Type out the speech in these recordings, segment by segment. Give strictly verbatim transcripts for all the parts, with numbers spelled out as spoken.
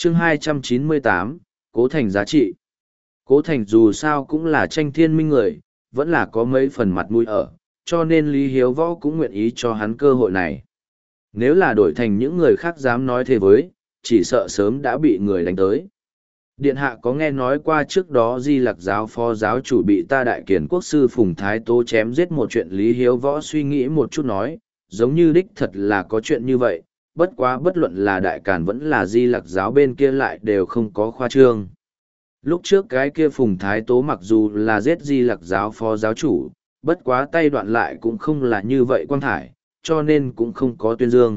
chương hai trăm chín mươi tám, Cố Thành giá trị. Cố Thành dù sao cũng là tranh thiên minh người, vẫn là có mấy phần mặt mũi ở, cho nên Lý Hiếu Võ cũng nguyện ý cho hắn cơ hội này. Nếu là đổi thành những người khác dám nói thế với, chỉ sợ sớm đã bị người đánh tới. Điện hạ có nghe nói qua trước đó Di Lặc giáo phó giáo chủ bị ta đại kiển quốc sư Phùng Thái Tố chém giết một chuyện. Lý Hiếu Võ suy nghĩ một chút nói, giống như đích thật là có chuyện như vậy, bất quá bất luận là đại càn vẫn là Di Lặc giáo bên kia lại đều không có khoa trương. Lúc trước cái kia Phùng Thái Tố mặc dù là giết Di Lặc giáo phó giáo chủ, bất quá tay đoạn lại cũng không là như vậy quang thải, cho nên cũng không có tuyên dương.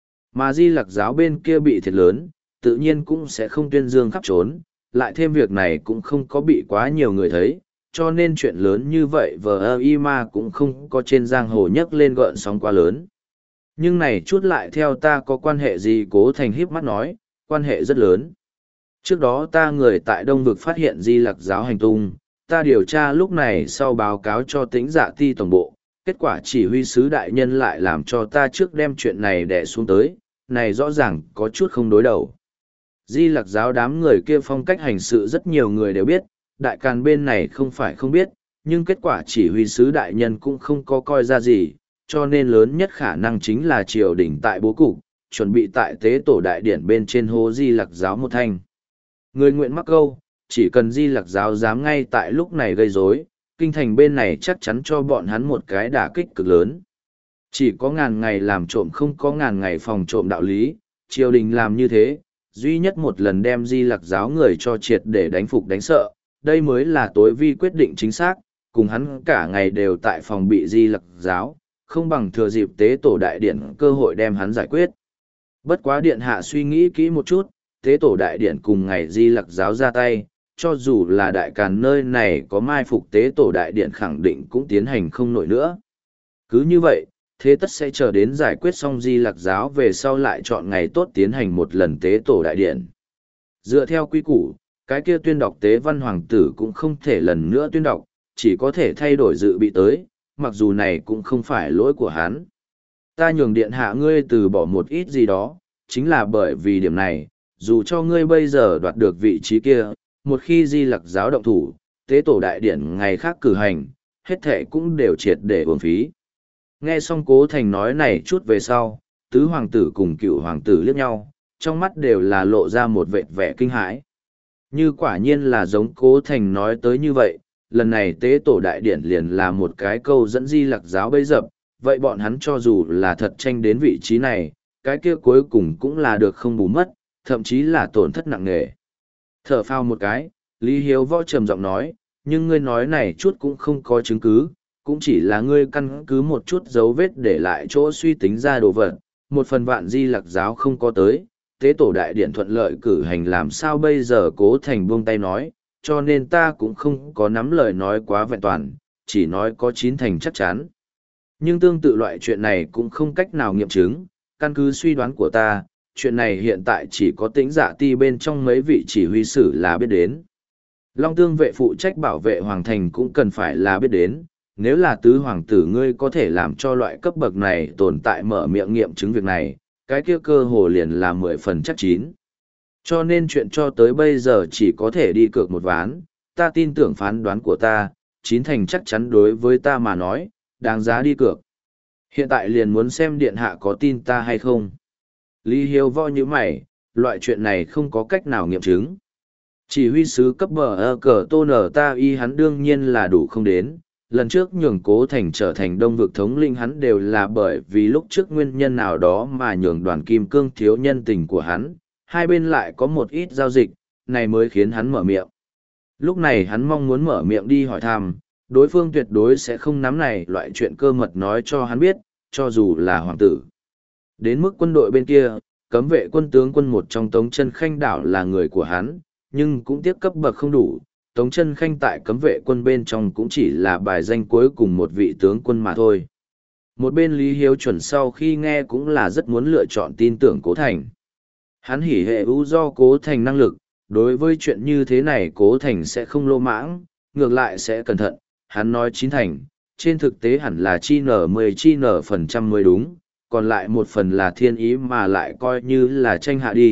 Mà Di Lặc giáo bên kia bị thiệt lớn, tự nhiên cũng sẽ không tuyên dương khắp trốn, lại thêm việc này cũng không có bị quá nhiều người thấy, cho nên chuyện lớn như vậy vờ y ma cũng không có trên giang hồ nhấc lên gợn sóng quá lớn. Nhưng này chút lại theo ta có quan hệ gì? Cố Thành híp mắt nói, quan hệ rất lớn. Trước đó ta người tại Đông Vực phát hiện Di Lặc giáo hành tung, ta điều tra lúc này sau báo cáo cho Tĩnh Dạ Ti tổng bộ, kết quả chỉ huy sứ đại nhân lại làm cho ta trước đem chuyện này đè xuống tới, này rõ ràng có chút không đối đầu. Di Lặc giáo đám người kia phong cách hành sự rất nhiều người đều biết, đại càn bên này không phải không biết, nhưng kết quả chỉ huy sứ đại nhân cũng không có coi ra gì, cho nên lớn nhất khả năng chính là triều đình tại bố cục, chuẩn bị tại tế tổ đại điển bên trên hố Di Lặc giáo một thanh. Người nguyện mắc câu, chỉ cần Di Lặc giáo dám ngay tại lúc này gây rối, kinh thành bên này chắc chắn cho bọn hắn một cái đả kích cực lớn. Chỉ có ngàn ngày làm trộm không có ngàn ngày phòng trộm đạo lý, triều đình làm như thế, duy nhất một lần đem Di Lặc giáo người cho triệt để đánh phục đánh sợ, đây mới là tối vi quyết định chính xác, cùng hắn cả ngày đều tại phòng bị Di Lặc giáo, không bằng thừa dịp tế tổ đại điện cơ hội đem hắn giải quyết. Bất quá điện hạ suy nghĩ kỹ một chút, tế tổ đại điện cùng ngày Di Lặc giáo ra tay, cho dù là đại càn nơi này có mai phục tế tổ đại điện khẳng định cũng tiến hành không nổi nữa. Cứ như vậy, thế tất sẽ chờ đến giải quyết xong Di Lặc giáo về sau lại chọn ngày tốt tiến hành một lần tế tổ đại điện. Dựa theo quy củ, cái kia tuyên đọc tế văn hoàng tử cũng không thể lần nữa tuyên đọc, chỉ có thể thay đổi dự bị tới, mặc dù này cũng không phải lỗi của hắn. Ta nhường điện hạ ngươi từ bỏ một ít gì đó, chính là bởi vì điểm này, dù cho ngươi bây giờ đoạt được vị trí kia, một khi Di Lặc giáo động thủ, tế tổ đại điển ngày khác cử hành, hết thệ cũng đều triệt để uổng phí. Nghe xong Cố Thành nói này chút về sau, tứ hoàng tử cùng cựu hoàng tử liếc nhau, trong mắt đều là lộ ra một vệt vẻ kinh hãi. Như quả nhiên là giống Cố Thành nói tới như vậy, lần này tế tổ đại điển liền là một cái câu dẫn Di Lặc giáo bấy dập, vậy bọn hắn cho dù là thật tranh đến vị trí này, cái kia cuối cùng cũng là được không bù mất, thậm chí là tổn thất nặng nề. Thở phào một cái, Lý Hiếu Võ trầm giọng nói, nhưng ngươi nói này chút cũng không có chứng cứ, cũng chỉ là ngươi căn cứ một chút dấu vết để lại chỗ suy tính ra đồ vật, một phần vạn Di Lặc giáo không có tới, tế tổ đại điện thuận lợi cử hành làm sao bây giờ? Cố Thành buông tay nói, cho nên ta cũng không có nắm lời nói quá vẹn toàn, chỉ nói có chín thành chắc chắn. Nhưng tương tự loại chuyện này cũng không cách nào nghiệm chứng, căn cứ suy đoán của ta, chuyện này hiện tại chỉ có Tĩnh Dạ Ti bên trong mấy vị chỉ huy sử là biết đến. Long Tương vệ phụ trách bảo vệ hoàng thành cũng cần phải là biết đến, nếu là tứ hoàng tử ngươi có thể làm cho loại cấp bậc này tồn tại mở miệng nghiệm chứng việc này, cái kia cơ hồ liền là mười phần chắc chín. Cho nên chuyện cho tới bây giờ chỉ có thể đi cược một ván, ta tin tưởng phán đoán của ta, chín thành chắc chắn đối với ta mà nói, đáng giá đi cược. Hiện tại liền muốn xem điện hạ có tin ta hay không. Lý Hiếu Võ như mày, loại chuyện này không có cách nào nghiệm chứng. Chỉ huy sứ cấp bờ ơ cờ tô nở ta y hắn đương nhiên là đủ không đến. Lần trước nhường Cố Thành trở thành Đông Vực thống linh hắn đều là bởi vì lúc trước nguyên nhân nào đó mà nhường đoàn kim cương thiếu nhân tình của hắn, hai bên lại có một ít giao dịch, này mới khiến hắn mở miệng. Lúc này hắn mong muốn mở miệng đi hỏi thăm, đối phương tuyệt đối sẽ không nắm này loại chuyện cơ mật nói cho hắn biết, cho dù là hoàng tử. Đến mức quân đội bên kia, cấm vệ quân tướng quân một trong Tống Chân Khanh đảo là người của hắn, nhưng cũng tiếc cấp bậc không đủ. Tống Chân Khanh tại cấm vệ quân bên trong cũng chỉ là bài danh cuối cùng một vị tướng quân mà thôi. Một bên Lý Hiếu Chuẩn sau khi nghe cũng là rất muốn lựa chọn tin tưởng Cố Thành. Hắn hỉ hệ ưu do Cố Thành năng lực, đối với chuyện như thế này Cố Thành sẽ không lô mãng, ngược lại sẽ cẩn thận. Hắn nói chín thành, trên thực tế hẳn là chi nở mười chi nở phần trăm mới đúng, còn lại một phần là thiên ý mà lại coi như là tranh hạ đi,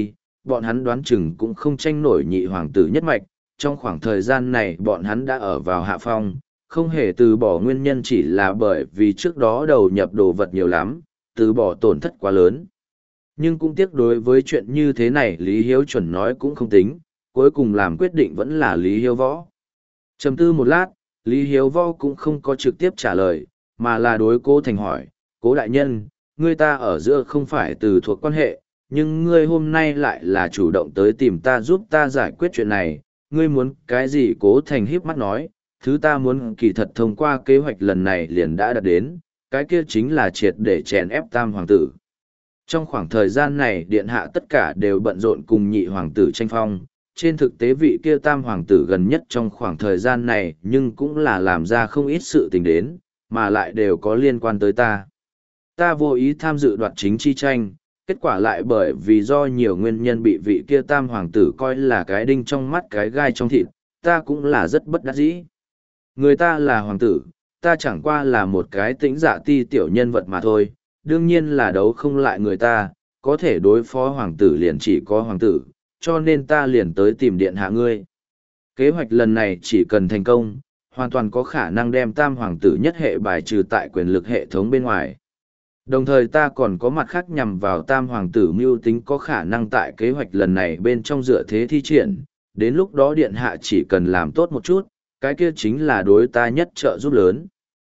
bọn hắn đoán chừng cũng không tranh nổi nhị hoàng tử nhất mạch, trong khoảng thời gian này bọn hắn đã ở vào hạ phong, không hề từ bỏ nguyên nhân chỉ là bởi vì trước đó đầu nhập đồ vật nhiều lắm, từ bỏ tổn thất quá lớn. Nhưng cũng tiếc đối với chuyện như thế này Lý Hiếu chuẩn nói cũng không tính, cuối cùng làm quyết định vẫn là Lý Hiếu Võ. Trầm tư một lát, Lý Hiếu Võ cũng không có trực tiếp trả lời, mà là đối Cố Thành hỏi, Cố đại nhân, ngươi ta ở giữa không phải từ thuộc quan hệ, nhưng ngươi hôm nay lại là chủ động tới tìm ta giúp ta giải quyết chuyện này, ngươi muốn cái gì? Cố Thành híp mắt nói, thứ ta muốn kỳ thật thông qua kế hoạch lần này liền đã đạt đến, cái kia chính là triệt để chèn ép tam hoàng tử. Trong khoảng thời gian này điện hạ tất cả đều bận rộn cùng nhị hoàng tử tranh phong, trên thực tế vị kia tam hoàng tử gần nhất trong khoảng thời gian này nhưng cũng là làm ra không ít sự tình đến, mà lại đều có liên quan tới ta. Ta vô ý tham dự đoạt chính chi tranh, kết quả lại bởi vì do nhiều nguyên nhân bị vị kia tam hoàng tử coi là cái đinh trong mắt cái gai trong thịt, ta cũng là rất bất đắc dĩ. Người ta là hoàng tử, ta chẳng qua là một cái tĩnh dạ ti tiểu nhân vật mà thôi, đương nhiên là đấu không lại người ta, có thể đối phó hoàng tử liền chỉ có hoàng tử, cho nên ta liền tới tìm điện hạ ngươi. Kế hoạch lần này chỉ cần thành công, hoàn toàn có khả năng đem tam hoàng tử nhất hệ bài trừ tại quyền lực hệ thống bên ngoài. Đồng thời ta còn có mặt khác nhằm vào tam hoàng tử mưu tính có khả năng tại kế hoạch lần này bên trong dựa thế thi triển, đến lúc đó điện hạ chỉ cần làm tốt một chút, cái kia chính là đối ta nhất trợ giúp lớn.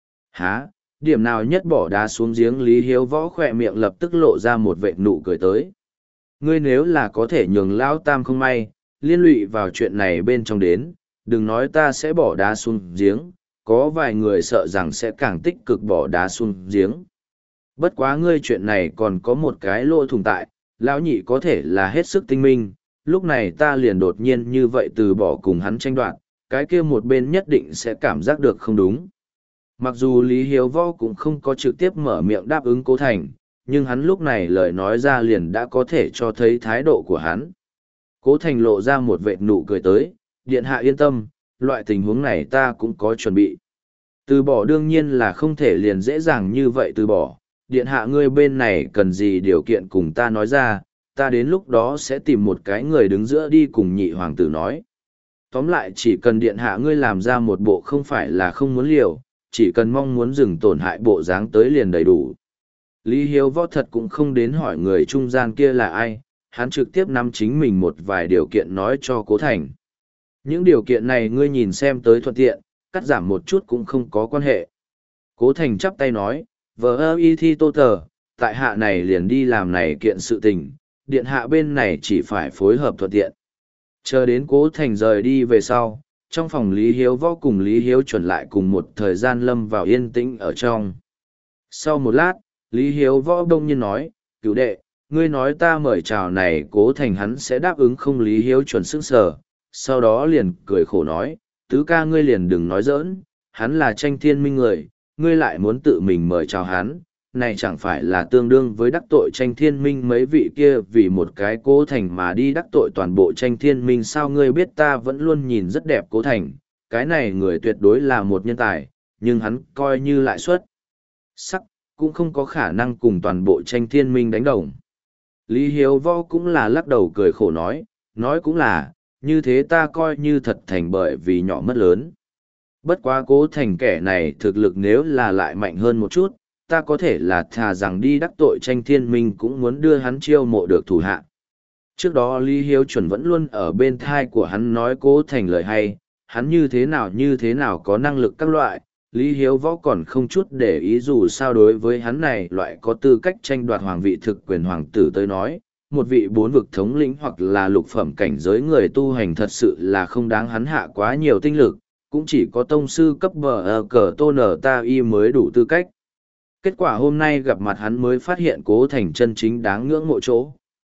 Hả, điểm nào nhất bỏ đá xuống giếng? Lý Hiếu Võ khỏe miệng lập tức lộ ra một vệt nụ cười tới. Ngươi nếu là có thể nhường Lão Tam không may, liên lụy vào chuyện này bên trong đến, đừng nói ta sẽ bỏ đá xuống giếng, có vài người sợ rằng sẽ càng tích cực bỏ đá xuống giếng. Bất quá ngươi chuyện này còn có một cái lỗ thủng tại, lão nhị có thể là hết sức tinh minh, lúc này ta liền đột nhiên như vậy từ bỏ cùng hắn tranh đoạt, cái kia một bên nhất định sẽ cảm giác được không đúng. Mặc dù Lý Hiếu Võ cũng không có trực tiếp mở miệng đáp ứng Cố Thành, nhưng hắn lúc này lời nói ra liền đã có thể cho thấy thái độ của hắn. Cố Thành lộ ra một vệt nụ cười tới, điện hạ yên tâm, loại tình huống này ta cũng có chuẩn bị. Từ bỏ đương nhiên là không thể liền dễ dàng như vậy từ bỏ, điện hạ ngươi bên này cần gì điều kiện cùng ta nói ra, ta đến lúc đó sẽ tìm một cái người đứng giữa đi cùng nhị hoàng tử nói. Tóm lại chỉ cần điện hạ ngươi làm ra một bộ không phải là không muốn liều, chỉ cần mong muốn dừng tổn hại bộ dáng tới liền đầy đủ. Lý Hiếu Võ thật cũng không đến hỏi người trung gian kia là ai, hắn trực tiếp nắm chính mình một vài điều kiện nói cho Cố Thành. Những điều kiện này ngươi nhìn xem tới thuận tiện, cắt giảm một chút cũng không có quan hệ. Cố Thành chắp tay nói, vờ ơ y thi tô tờ, tại hạ này liền đi làm này kiện sự tình, điện hạ bên này chỉ phải phối hợp thuận tiện. Chờ đến Cố Thành rời đi về sau, trong phòng Lý Hiếu Võ cùng Lý Hiếu chuẩn lại cùng một thời gian lâm vào yên tĩnh ở trong. Sau một lát, Lý Hiếu Võ đông nhiên nói, cửu đệ, ngươi nói ta mời chào này Cố Thành hắn sẽ đáp ứng không? Lý Hiếu chuẩn sững sờ, sau đó liền cười khổ nói, tứ ca ngươi liền đừng nói giỡn, hắn là tranh thiên minh người, ngươi lại muốn tự mình mời chào hắn, này chẳng phải là tương đương với đắc tội tranh thiên minh mấy vị kia vì một cái Cố Thành mà đi đắc tội toàn bộ tranh thiên minh sao? Ngươi biết ta vẫn luôn nhìn rất đẹp Cố Thành, cái này người tuyệt đối là một nhân tài, nhưng hắn coi như lại xuất sắc, cũng không có khả năng cùng toàn bộ tranh thiên minh đánh đồng. Lý Hiếu Võ cũng là lắc đầu cười khổ nói, nói cũng là, như thế ta coi như thật thành bởi vì nhỏ mất lớn. Bất quá Cố Thành kẻ này thực lực nếu là lại mạnh hơn một chút, ta có thể là thà rằng đi đắc tội tranh thiên minh cũng muốn đưa hắn chiêu mộ được thủ hạ. Trước đó Lý Hiếu chuẩn vẫn luôn ở bên thai của hắn nói Cố Thành lời hay, hắn như thế nào như thế nào có năng lực các loại, Lý Hiếu Võ còn không chút để ý dù sao đối với hắn này loại có tư cách tranh đoạt hoàng vị thực quyền hoàng tử tới nói, một vị bốn vực thống lĩnh hoặc là lục phẩm cảnh giới người tu hành thật sự là không đáng hắn hạ quá nhiều tinh lực, cũng chỉ có tông sư cấp bờ ở cờ tôn ở ta y mới đủ tư cách. Kết quả hôm nay gặp mặt hắn mới phát hiện Cố Thành chân chính đáng ngưỡng mộ chỗ.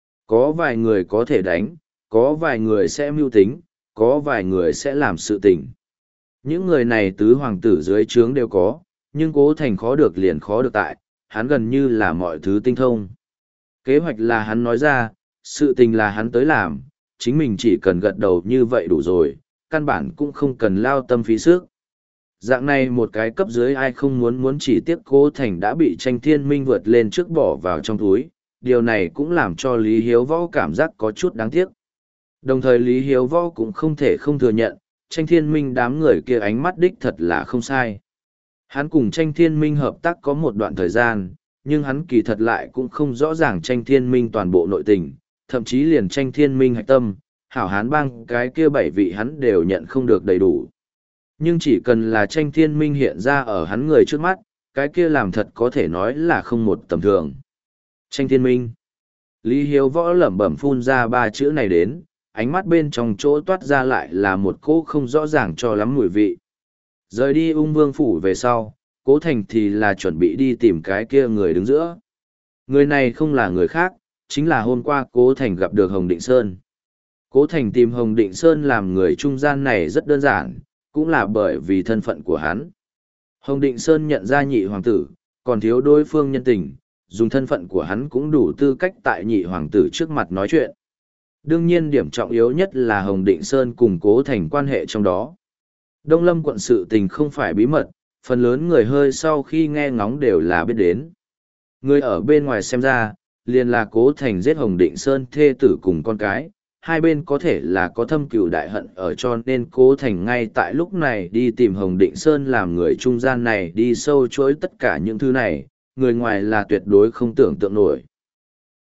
Có vài người có thể đánh, có vài người sẽ mưu tính, có vài người sẽ làm sự tình. Những người này tứ hoàng tử dưới trướng đều có, nhưng Cố Thành khó được liền khó được tại, hắn gần như là mọi thứ tinh thông. Kế hoạch là hắn nói ra, sự tình là hắn tới làm, chính mình chỉ cần gật đầu như vậy đủ rồi, căn bản cũng không cần lao tâm phí sức. Dạng này một cái cấp dưới ai không muốn muốn chỉ tiếc Cố Thành đã bị tranh thiên minh vượt lên trước bỏ vào trong túi, điều này cũng làm cho Lý Hiếu Võ cảm giác có chút đáng tiếc. Đồng thời Lý Hiếu Võ cũng không thể không thừa nhận, Tranh Thiên Minh đám người kia ánh mắt đích thật là không sai. Hắn cùng Tranh Thiên Minh hợp tác có một đoạn thời gian, nhưng hắn kỳ thật lại cũng không rõ ràng Tranh Thiên Minh toàn bộ nội tình, thậm chí liền Tranh Thiên Minh hạch tâm, hảo hán bang cái kia bảy vị hắn đều nhận không được đầy đủ. Nhưng chỉ cần là Tranh Thiên Minh hiện ra ở hắn người trước mắt, cái kia làm thật có thể nói là không một tầm thường. Tranh Thiên Minh. Lý Hiếu Võ lẩm bẩm phun ra ba chữ này đến, ánh mắt bên trong chỗ toát ra lại là một cỗ không rõ ràng cho lắm mùi vị. Rời đi ung vương phủ về sau, Cố Thành thì là chuẩn bị đi tìm cái kia người đứng giữa. Người này không là người khác, chính là hôm qua Cố Thành gặp được Hồng Định Sơn. Cố Thành tìm Hồng Định Sơn làm người trung gian này rất đơn giản, cũng là bởi vì thân phận của hắn. Hồng Định Sơn nhận ra nhị hoàng tử, còn thiếu đối phương nhân tình, dùng thân phận của hắn cũng đủ tư cách tại nhị hoàng tử trước mặt nói chuyện. Đương nhiên điểm trọng yếu nhất là Hồng Định Sơn cùng Cố Thành quan hệ trong đó. Đông Lâm quận sự tình không phải bí mật, phần lớn người hơi sau khi nghe ngóng đều là biết đến. Người ở bên ngoài xem ra, liền là Cố Thành giết Hồng Định Sơn thê tử cùng con cái, hai bên có thể là có thâm cừu đại hận ở cho nên Cố Thành ngay tại lúc này đi tìm Hồng Định Sơn làm người trung gian này đi sâu chối tất cả những thứ này, người ngoài là tuyệt đối không tưởng tượng nổi.